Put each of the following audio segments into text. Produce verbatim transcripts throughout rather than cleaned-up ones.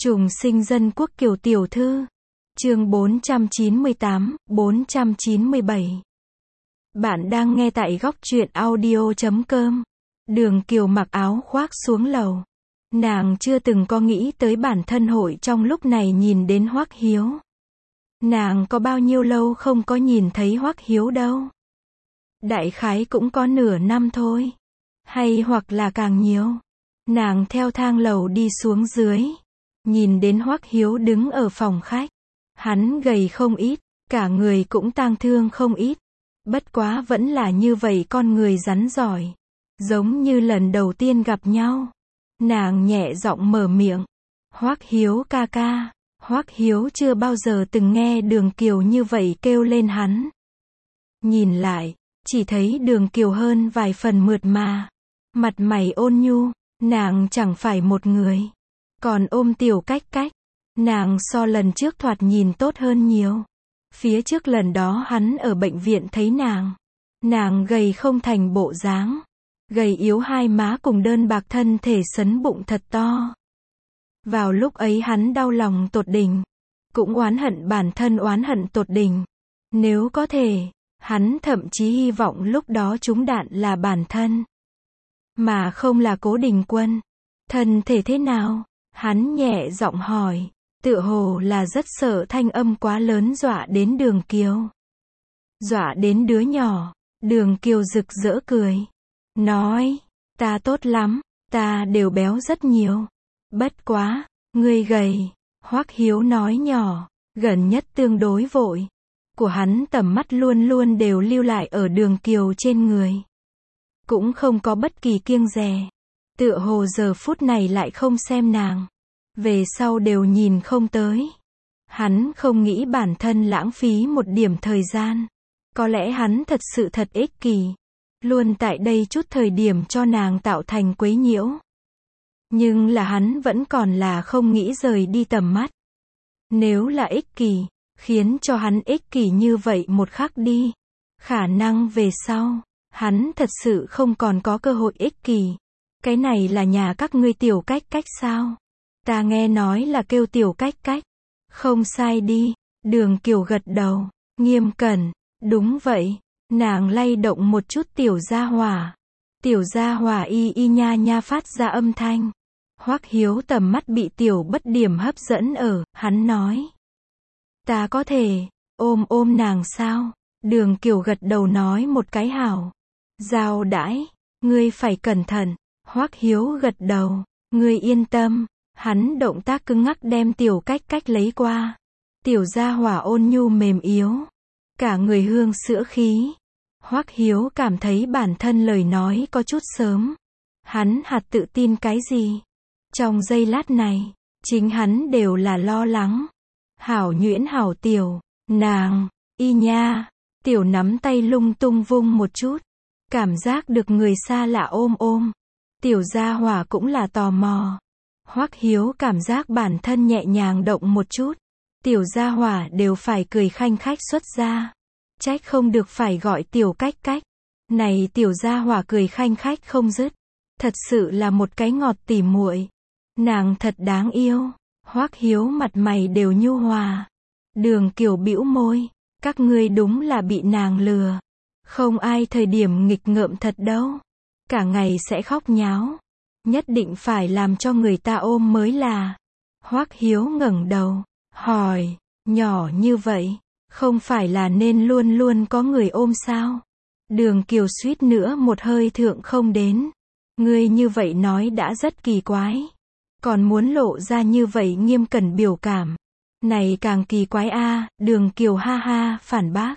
Trùng sinh dân quốc Kiều tiểu thư. Chương bốn trăm chín mươi tám, bốn trăm chín mươi bảy. Bạn đang nghe tại góc truyện audio chấm com. Đường Kiều mặc áo khoác xuống lầu. Nàng chưa từng có nghĩ tới bản thân hội trong lúc này nhìn đến Hoắc Hiếu. Nàng có bao nhiêu lâu không có nhìn thấy Hoắc Hiếu đâu. Đại khái cũng có nửa năm thôi. Hay hoặc là càng nhiều. Nàng theo thang lầu đi xuống dưới. Nhìn đến Hoắc Hiếu đứng ở phòng khách. Hắn gầy không ít, cả người cũng tang thương không ít. Bất quá vẫn là như vậy con người rắn giỏi. Giống như lần đầu tiên gặp nhau. Nàng nhẹ giọng mở miệng. Hoắc Hiếu ca ca. Hoắc Hiếu chưa bao giờ từng nghe Đường Kiều như vậy kêu lên hắn. Nhìn lại, chỉ thấy Đường Kiều hơn vài phần mượt mà. Mặt mày ôn nhu, nàng chẳng phải một người. Còn ôm Tiểu Cách Cách, nàng so lần trước thoạt nhìn tốt hơn nhiều. Phía trước lần đó hắn ở bệnh viện thấy nàng. Nàng gầy không thành bộ dáng. Gầy yếu hai má cùng đơn bạc thân thể sấn bụng thật to. Vào lúc ấy hắn đau lòng tột đỉnh. Cũng oán hận bản thân oán hận tột đỉnh. Nếu có thể, hắn thậm chí hy vọng lúc đó trúng đạn là bản thân. Mà không là Cố Đình Quân. Thân thể thế nào? Hắn nhẹ giọng hỏi. Tựa hồ là rất sợ thanh âm quá lớn dọa đến Đường Kiều. Dọa đến đứa nhỏ. Đường Kiều rực rỡ cười. Nói, ta tốt lắm, ta đều béo rất nhiều. Bất quá, ngươi gầy. Hoắc Hiếu nói nhỏ, gần nhất tương đối vội. Của hắn tầm mắt luôn luôn đều lưu lại ở Đường Kiều trên người. Cũng không có bất kỳ kiêng dè. Tựa hồ giờ phút này lại không xem nàng. Về sau đều nhìn không tới. Hắn không nghĩ bản thân lãng phí một điểm thời gian. Có lẽ hắn thật sự thật ích kỷ. Luôn tại đây chút thời điểm cho nàng tạo thành quấy nhiễu. Nhưng là hắn vẫn còn là không nghĩ rời đi tầm mắt. Nếu là ích kỷ, khiến cho hắn ích kỷ như vậy một khắc đi. Khả năng về sau, hắn thật sự không còn có cơ hội ích kỷ. Cái này là nhà các ngươi Tiểu Cách Cách sao? Ta nghe nói là kêu Tiểu Cách Cách. Không sai đi. Đường Kiều gật đầu. Nghiêm cẩn. Đúng vậy. Nàng lay động một chút Tiểu Gia Hỏa. Tiểu Gia Hỏa y y nha nha phát ra âm thanh. Hoắc Hiếu tầm mắt bị Tiểu Bất Điểm hấp dẫn ở. Hắn nói. Ta có thể ôm ôm nàng sao? Đường Kiều gật đầu nói một cái hảo. Giao đãi. Ngươi phải cẩn thận. Hoắc Hiếu gật đầu. Ngươi yên tâm. Hắn động tác cứng ngắc đem Tiểu Cách Cách lấy qua. Tiểu Gia Hỏa ôn nhu mềm yếu. Cả người hương sữa khí. Hoắc Hiếu cảm thấy bản thân lời nói có chút sớm. Hắn hạt tự tin cái gì? Trong giây lát này, chính hắn đều là lo lắng. Hảo nhuyễn hảo Tiểu, nàng, y nha. Tiểu nắm tay lung tung vung một chút. Cảm giác được người xa lạ ôm ôm. Tiểu Gia Hỏa cũng là tò mò. Hoắc Hiếu cảm giác bản thân nhẹ nhàng động một chút. Tiểu Gia Hỏa đều phải cười khanh khách xuất ra. Trách không được phải gọi Tiểu Cách Cách. Này Tiểu Gia Hỏa cười khanh khách không dứt. Thật sự là một cái ngọt tỉ muội. Nàng thật đáng yêu. Hoắc Hiếu mặt mày đều nhu hòa. Đường Kiều bĩu môi. Các ngươi đúng là bị nàng lừa. Không ai thời điểm nghịch ngợm thật đâu. Cả ngày sẽ khóc nháo. Nhất định phải làm cho người ta ôm mới là. Hoắc Hiếu ngẩng đầu, hỏi, nhỏ như vậy, không phải là nên luôn luôn có người ôm sao? Đường Kiều suýt nữa một hơi thượng không đến. Ngươi như vậy nói đã rất kỳ quái. Còn muốn lộ ra như vậy nghiêm cẩn biểu cảm. Này càng kỳ quái a. Đường Kiều ha ha phản bác.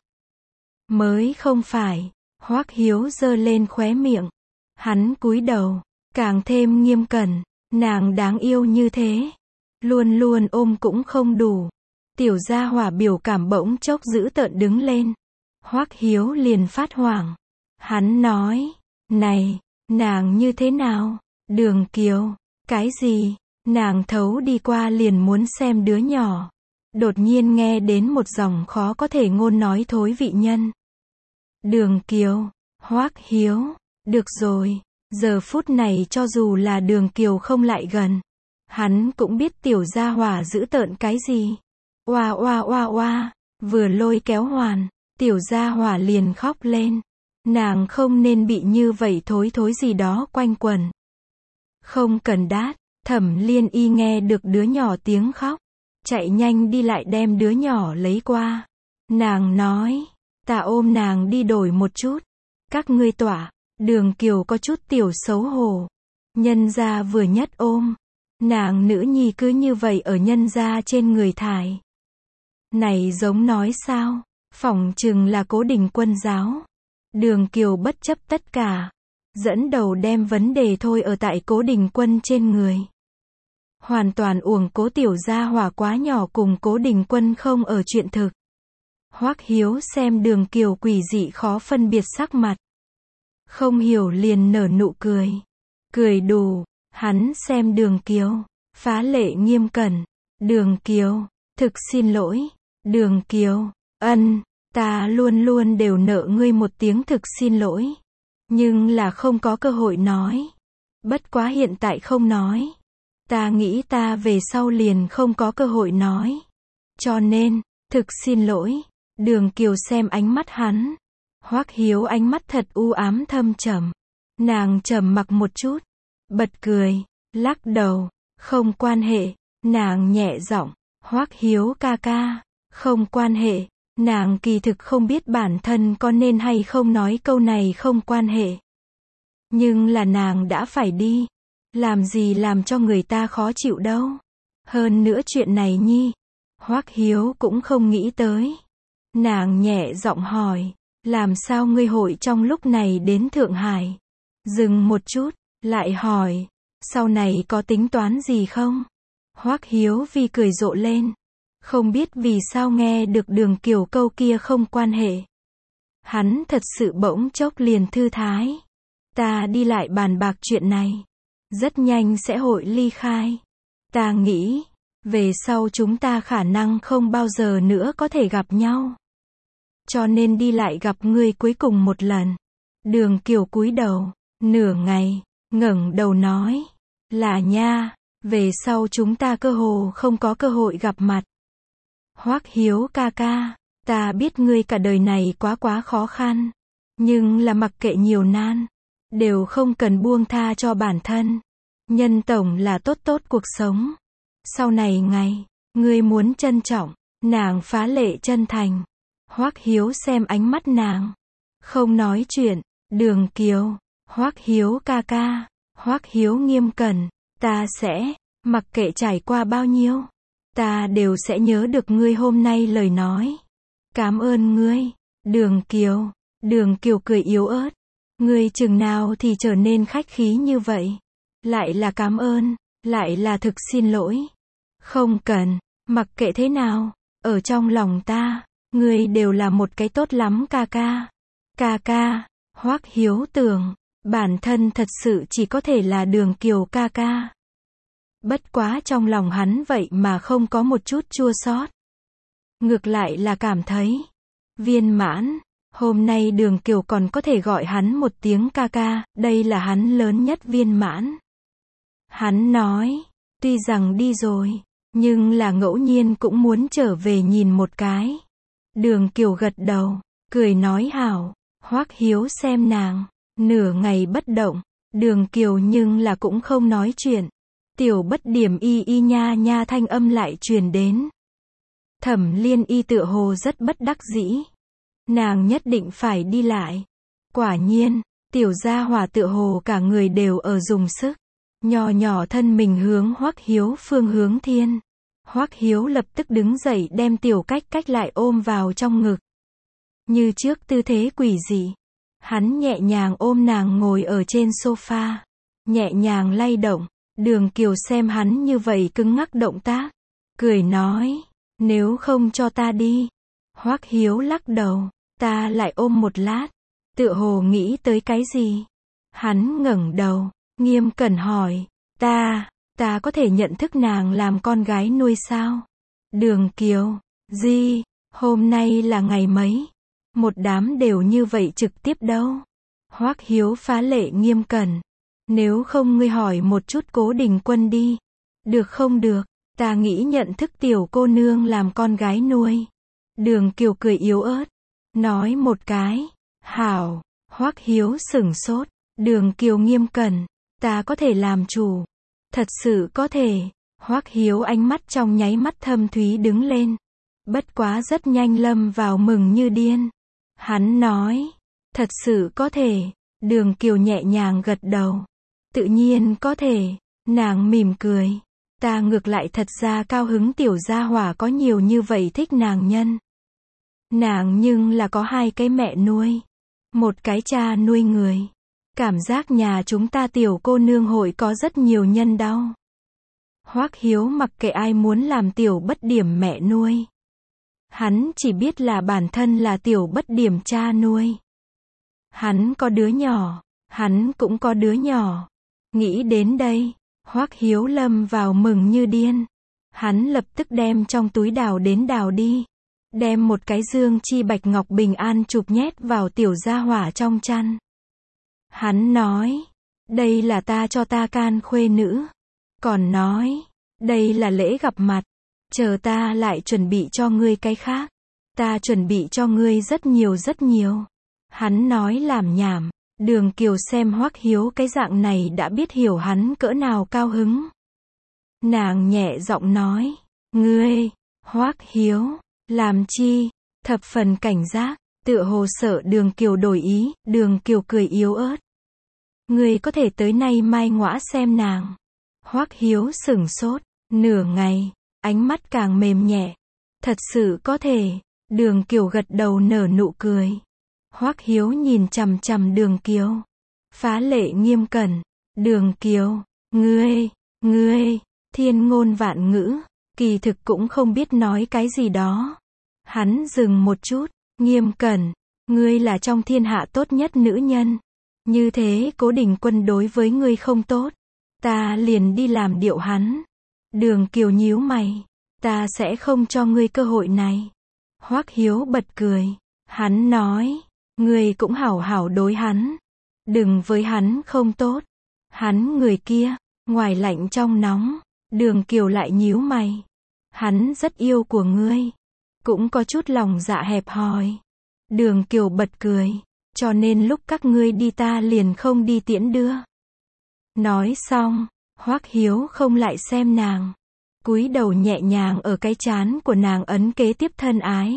Mới không phải. Hoắc Hiếu giơ lên khóe miệng. Hắn cúi đầu. Càng thêm nghiêm cẩn. Nàng đáng yêu như thế. Luôn luôn ôm cũng không đủ. Tiểu Gia Hỏa biểu cảm bỗng chốc dữ tợn đứng lên. Hoắc Hiếu liền phát hoảng. Hắn nói. Này, nàng như thế nào? Đường Kiều. Cái gì? Nàng thấu đi qua liền muốn xem đứa nhỏ. Đột nhiên nghe đến một dòng khó có thể ngôn nói thối vị nhân. Đường Kiều. Hoắc Hiếu. Được rồi. Giờ phút này cho dù là Đường Kiều không lại gần. Hắn cũng biết tiểu gia hỏa giữ tợn cái gì. Oa oa oa oa, vừa lôi kéo hoàn, tiểu gia hỏa liền khóc lên. Nàng không nên bị như vậy thối thối gì đó quanh quẩn. Không cần đát, Thẩm Liên Y nghe được đứa nhỏ tiếng khóc, chạy nhanh đi lại đem đứa nhỏ lấy qua. Nàng nói, ta ôm nàng đi đổi một chút. Các ngươi tỏa, Đường Kiều có chút tiểu xấu hổ. Nhân gia vừa nhất ôm, nàng nữ nhi cứ như vậy ở nhân gia trên người thải. Này giống nói sao, phỏng chừng là Cố Đình Quân giáo. Đường Kiều bất chấp tất cả, dẫn đầu đem vấn đề thôi ở tại Cố Đình Quân trên người. Hoàn toàn uổng Cố tiểu gia hỏa quá nhỏ cùng Cố Đình Quân không ở chuyện thực. Hoắc Hiếu xem Đường Kiều quỷ dị khó phân biệt sắc mặt. Không hiểu liền nở nụ cười. Cười đủ, hắn xem Đường Kiều, phá lệ nghiêm cẩn. Đường Kiều, thực xin lỗi. Đường Kiều, ân, ta luôn luôn đều nợ ngươi một tiếng thực xin lỗi. Nhưng là không có cơ hội nói. Bất quá hiện tại không nói. Ta nghĩ ta về sau liền không có cơ hội nói. Cho nên, thực xin lỗi. Đường Kiều xem ánh mắt hắn. Hoắc Hiếu ánh mắt thật u ám thâm trầm. Nàng trầm mặc một chút, bật cười, lắc đầu, không quan hệ. Nàng nhẹ giọng, Hoắc Hiếu ca ca, không quan hệ. Nàng kỳ thực không biết bản thân có nên hay không nói câu này không quan hệ. Nhưng là nàng đã phải đi. Làm gì làm cho người ta khó chịu đâu. Hơn nữa chuyện này nhi, Hoắc Hiếu cũng không nghĩ tới. Nàng nhẹ giọng hỏi, làm sao ngươi hội trong lúc này đến Thượng Hải? Dừng một chút, lại hỏi, sau này có tính toán gì không? Hoắc Hiếu vì cười rộ lên. Không biết vì sao nghe được Đường Kiều câu kia không quan hệ. Hắn thật sự bỗng chốc liền thư thái. Ta đi lại bàn bạc chuyện này. Rất nhanh sẽ hội ly khai. Ta nghĩ, về sau chúng ta khả năng không bao giờ nữa có thể gặp nhau. Cho nên đi lại gặp ngươi cuối cùng một lần. Đường Kiều cúi đầu, nửa ngày, ngẩng đầu nói, là nha, về sau chúng ta cơ hồ không có cơ hội gặp mặt. Hoắc Hiếu ca ca, ta biết ngươi cả đời này quá quá khó khăn, nhưng là mặc kệ nhiều nan, đều không cần buông tha cho bản thân. Nhân tổng là tốt tốt cuộc sống. Sau này ngày, ngươi muốn trân trọng. Nàng phá lệ chân thành. Hoắc Hiếu xem ánh mắt nàng, không nói chuyện. Đường Kiều, Hoắc Hiếu ca ca, Hoắc Hiếu nghiêm cẩn, ta sẽ, mặc kệ trải qua bao nhiêu, ta đều sẽ nhớ được ngươi hôm nay lời nói. Cảm ơn ngươi. Đường Kiều, Đường Kiều cười yếu ớt. Ngươi chừng nào thì trở nên khách khí như vậy? Lại là cảm ơn, lại là thực xin lỗi. Không cần, mặc kệ thế nào, ở trong lòng ta, ngươi đều là một cái tốt lắm ca ca. Ca ca, Hoắc Hiếu tưởng, bản thân thật sự chỉ có thể là Đường Kiều ca ca. Bất quá trong lòng hắn vậy mà không có một chút chua xót. Ngược lại là cảm thấy viên mãn. Hôm nay Đường Kiều còn có thể gọi hắn một tiếng ca ca, đây là hắn lớn nhất viên mãn. Hắn nói, tuy rằng đi rồi, nhưng là ngẫu nhiên cũng muốn trở về nhìn một cái. Đường Kiều gật đầu, cười nói hảo. Hoắc Hiếu xem nàng, nửa ngày bất động. Đường Kiều nhưng là cũng không nói chuyện. Tiểu bất điểm y y nha nha thanh âm lại truyền đến. Thẩm Liên Y tựa hồ rất bất đắc dĩ. Nàng nhất định phải đi lại. Quả nhiên, tiểu gia hỏa tựa hồ cả người đều ở dùng sức. Nhỏ nhỏ thân mình hướng Hoắc Hiếu phương hướng thiên. Hoắc Hiếu lập tức đứng dậy đem tiểu cách cách lại ôm vào trong ngực. Như trước tư thế quỷ dị. Hắn nhẹ nhàng ôm nàng ngồi ở trên sofa. Nhẹ nhàng lay động. Đường Kiều xem hắn như vậy cứng ngắc động tác. Cười nói, nếu không cho ta đi. Hoắc Hiếu lắc đầu, ta lại ôm một lát. Tựa hồ nghĩ tới cái gì? Hắn ngẩng đầu, nghiêm cẩn hỏi, ta, ta có thể nhận thức nàng làm con gái nuôi sao? Đường Kiều, gì, hôm nay là ngày mấy? Một đám đều như vậy trực tiếp đâu? Hoắc Hiếu phá lệ nghiêm cẩn. Nếu không ngươi hỏi một chút Cố Đình Quân đi. Được không được, ta nghĩ nhận thức tiểu cô nương làm con gái nuôi. Đường Kiều cười yếu ớt, nói một cái. Hảo, Hoắc Hiếu sửng sốt. Đường Kiều nghiêm cẩn, ta có thể làm chủ. Thật sự có thể. Hoắc Hiếu ánh mắt trong nháy mắt thâm thúy đứng lên. Bất quá rất nhanh lâm vào mừng như điên. Hắn nói, thật sự có thể. Đường Kiều nhẹ nhàng gật đầu. Tự nhiên có thể. Nàng mỉm cười. Ta ngược lại thật ra cao hứng tiểu gia hỏa có nhiều như vậy thích nàng nhân. Nàng nhưng là có hai cái mẹ nuôi. Một cái cha nuôi người. Cảm giác nhà chúng ta tiểu cô nương hội có rất nhiều nhân đau. Hoắc Hiếu mặc kệ ai muốn làm tiểu bất điểm mẹ nuôi. Hắn chỉ biết là bản thân là tiểu bất điểm cha nuôi. Hắn có đứa nhỏ, hắn cũng có đứa nhỏ. Nghĩ đến đây, Hoắc Hiếu lâm vào mừng như điên. Hắn lập tức đem trong túi đào đến đào đi. Đem một cái dương chi bạch ngọc bình an chụp nhét vào tiểu gia hỏa trong chăn. Hắn nói, đây là ta cho ta can khuê nữ. Còn nói, đây là lễ gặp mặt. Chờ ta lại chuẩn bị cho ngươi cái khác. Ta chuẩn bị cho ngươi rất nhiều rất nhiều. Hắn nói làm nhảm. Đường Kiều xem Hoắc Hiếu cái dạng này đã biết hiểu hắn cỡ nào cao hứng. Nàng nhẹ giọng nói, ngươi, Hoắc Hiếu, làm chi, thập phần cảnh giác, tựa hồ sợ Đường Kiều đổi ý. Đường Kiều cười yếu ớt. Ngươi có thể tới nay mai ngõa xem nàng. Hoắc Hiếu sửng sốt, nửa ngày, ánh mắt càng mềm nhẹ. Thật sự có thể. Đường Kiều gật đầu nở nụ cười. Hoắc Hiếu nhìn chằm chằm Đường Kiều. Phá lệ nghiêm cẩn. Đường Kiều, ngươi, ngươi, thiên ngôn vạn ngữ, kỳ thực cũng không biết nói cái gì đó. Hắn dừng một chút, nghiêm cẩn, ngươi là trong thiên hạ tốt nhất nữ nhân. Như thế Cố Đình Quân đối với ngươi không tốt. Ta liền đi làm điệu hắn. Đường Kiều nhíu mày. Ta sẽ không cho ngươi cơ hội này. Hoắc Hiếu bật cười. Hắn nói, ngươi cũng hảo hảo đối hắn. Đừng với hắn không tốt. Hắn người kia, ngoài lạnh trong nóng. Đường Kiều lại nhíu mày. Hắn rất yêu của ngươi. Cũng có chút lòng dạ hẹp hòi. Đường Kiều bật cười. Cho nên lúc các ngươi đi ta liền không đi tiễn đưa. Nói xong, Hoắc Hiếu không lại xem nàng. Cúi đầu nhẹ nhàng ở cái trán của nàng ấn kế tiếp thân ái.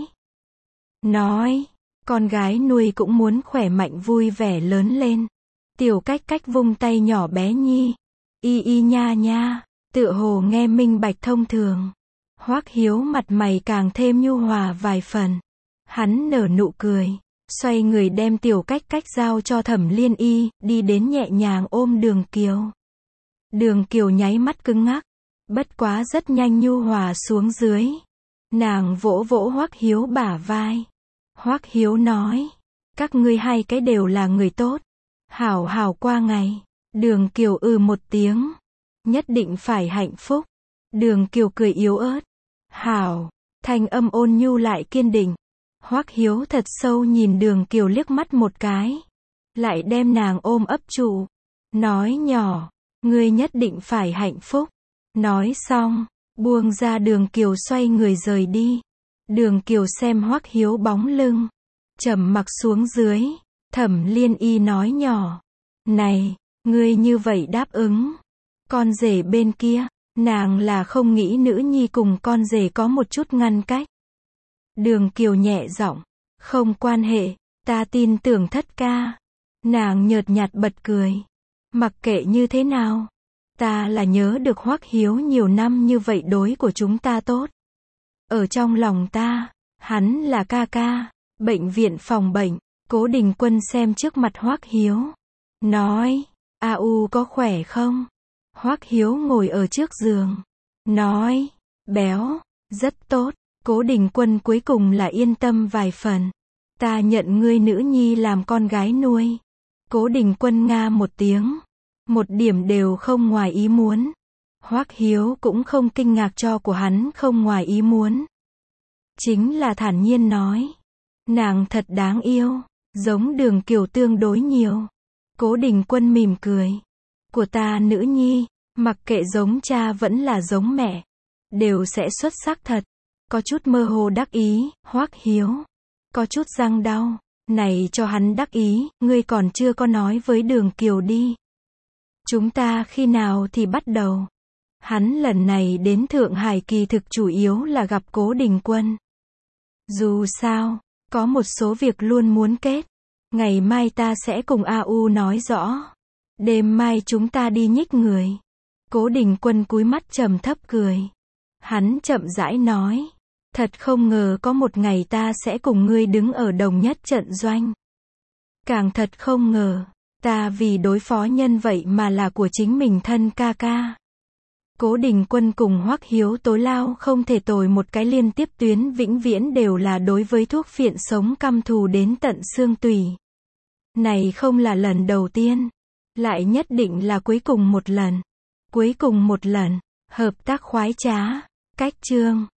Nói, con gái nuôi cũng muốn khỏe mạnh vui vẻ lớn lên. Tiểu Cách Cách vung tay nhỏ bé nhi. Y y nha nha, tựa hồ nghe minh bạch thông thường. Hoắc Hiếu mặt mày càng thêm nhu hòa vài phần. Hắn nở nụ cười. Xoay người đem Tiểu Cách Cách giao cho Thẩm Liên Y, đi đến nhẹ nhàng ôm Đường Kiều. Đường Kiều nháy mắt cứng ngắc, bất quá rất nhanh nhu hòa xuống dưới. Nàng vỗ vỗ Hoắc Hiếu bả vai. Hoắc Hiếu nói, các ngươi hai cái đều là người tốt. Hảo hảo qua ngày. Đường Kiều ừ một tiếng. Nhất định phải hạnh phúc. Đường Kiều cười yếu ớt. Hảo, thanh âm ôn nhu lại kiên định. Hoắc Hiếu thật sâu nhìn Đường Kiều liếc mắt một cái. Lại đem nàng ôm ấp trụ. Nói nhỏ, ngươi nhất định phải hạnh phúc. Nói xong, buông ra Đường Kiều xoay người rời đi. Đường Kiều xem Hoắc Hiếu bóng lưng. Trầm mặc xuống dưới. Thẩm Liên Y nói nhỏ. Này, ngươi như vậy đáp ứng. Con rể bên kia, nàng là không nghĩ nữ nhi cùng con rể có một chút ngăn cách. Đường Kiều nhẹ giọng, không quan hệ, ta tin tưởng thất ca. Nàng nhợt nhạt bật cười. Mặc kệ như thế nào, ta là nhớ được Hoắc Hiếu nhiều năm như vậy đối của chúng ta tốt. Ở trong lòng ta, hắn là ca ca. Bệnh viện phòng bệnh, Cố Đình Quân xem trước mặt Hoắc Hiếu. Nói, A U có khỏe không? Hoắc Hiếu ngồi ở trước giường. Nói, béo, rất tốt. Cố Đình Quân cuối cùng là yên tâm vài phần. Ta nhận ngươi nữ nhi làm con gái nuôi. Cố Đình Quân nga một tiếng. Một điểm đều không ngoài ý muốn. Hoắc Hiếu cũng không kinh ngạc cho của hắn không ngoài ý muốn. Chính là thản nhiên nói. Nàng thật đáng yêu. Giống Đường Kiều tương đối nhiều. Cố Đình Quân mỉm cười. Của ta nữ nhi, Mặc kệ giống cha vẫn là giống mẹ, đều sẽ xuất sắc thật. Có chút mơ hồ đắc ý, Hoắc Hiếu. Có chút răng đau. Này cho hắn đắc ý, ngươi còn chưa có nói với Đường Kiều đi. Chúng ta khi nào thì bắt đầu? Hắn lần này đến Thượng Hải kỳ thực chủ yếu là gặp Cố Đình Quân. Dù sao, có một số việc luôn muốn kết. Ngày mai ta sẽ cùng A U nói rõ. Đêm mai chúng ta đi nhích người. Cố Đình Quân cúi mắt trầm thấp cười. Hắn chậm rãi nói. Thật không ngờ có một ngày ta sẽ cùng ngươi đứng ở đồng nhất trận doanh. Càng thật không ngờ, ta vì đối phó nhân vậy mà là của chính mình thân ca ca. Cố Đình Quân cùng Hoắc Hiếu Tố lao không thể tồi một cái liên tiếp tuyến vĩnh viễn đều là đối với thuốc phiện sống căm thù đến tận xương tủy. Này không là lần đầu tiên, lại nhất định là cuối cùng một lần. Cuối cùng một lần, hợp tác khoái trá, cách chương.